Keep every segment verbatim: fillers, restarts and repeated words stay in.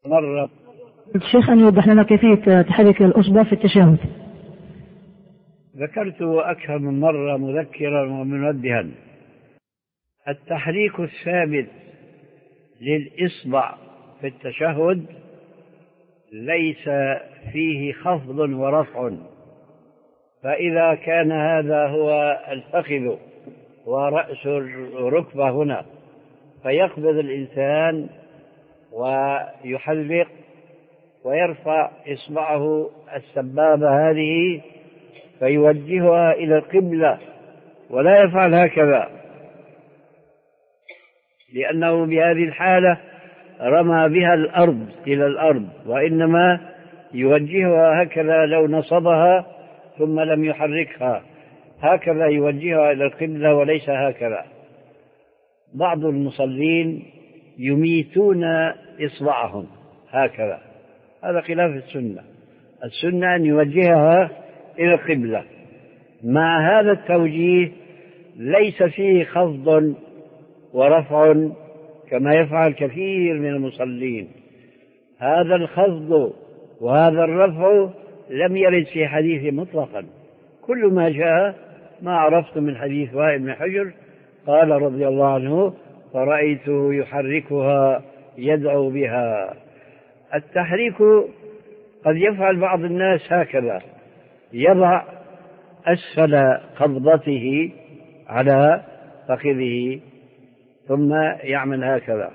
مرة. الشيخ أن يوضح لنا كيفية تحريك الأصبع في التشهد. ذكرت أكثر من مرة مذكرا ومنبها. التحريك الثابت للإصبع في التشهد ليس فيه خفض ورفع، فإذا كان هذا هو الفخذ ورأس الركبة هنا فيقبض الإنسان ويحلق ويرفع إصبعه السبابة هذه فيوجهها إلى القبلة، ولا يفعل هكذا، لأنه بهذه الحالة رمى بها الأرض إلى الأرض، وإنما يوجهها هكذا لو نصبها ثم لم يحركها، هكذا يوجهها إلى القبلة وليس هكذا. بعض المصلين يميتون إصبعهم هكذا، هذا خلاف السنة. السنة أن يوجهها إلى القبلة. مع هذا التوجيه ليس فيه خفض ورفع كما يفعل كثير من المصلين. هذا الخفض وهذا الرفع لم يرد في حديث مطلقا، كل ما جاء ما عرفت من حديث وائل بن حجر قال رضي الله عنه: فرأيته يحركها يدعو بها. التحريك قد يفعل بعض الناس هكذا، يضع أسفل قبضته على فخذه ثم يعمل هكذا،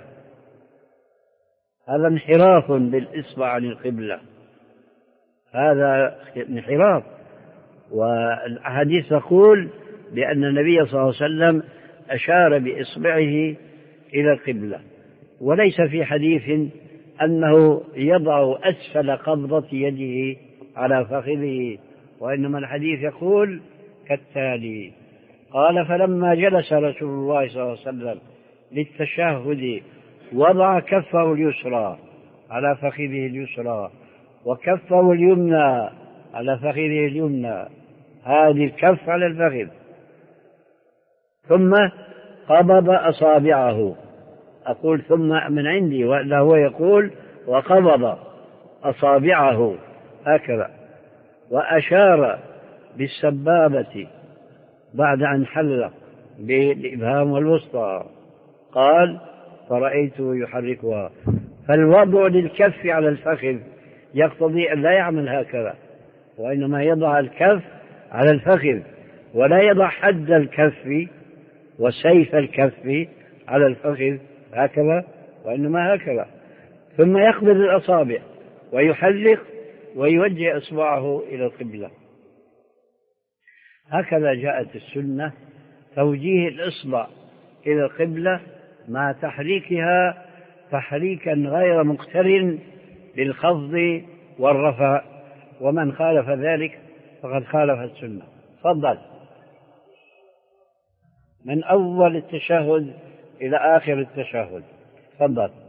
هذا انحراف بالإصبع عن القبلة، هذا انحراف. والأحاديث تقول بأن النبي صلى الله عليه وسلم أشار بإصبعه إلى القبلة، وليس في حديث أنه يضع أسفل قبضة يده على فخذه، وإنما الحديث يقول كالتالي: قال: فلما جلس رسول الله صلى الله عليه وسلم للتشهد وضع كفه اليسرى على فخذه اليسرى وكفه اليمنى على فخذه اليمنى، هذه الكف على الفخذ، ثم قبض أصابعه. أقول ثم من عندي، وإلا هو يقول وقبض أصابعه هكذا، وأشار بالسبابة بعد أن حلق بالإبهام والوسطى، قال: فرأيته يحركها. فالوضع للكف على الفخذ يقتضي أن لا يعمل هكذا، وإنما يضع الكف على الفخذ، ولا يضع حد الكف وسيف الكف على الفخذ هكذا، وإنما هكذا، ثم يقبض الأصابع ويحلق ويوجه إصبعه إلى القبلة. هكذا جاءت السنة، توجيه الإصبع إلى القبلة مع تحريكها تحريكا غير مقترن للخفض والرفع، ومن خالف ذلك فقد خالف السنة. تفضل. من أول التشهد إلى آخر التشهد. تفضل.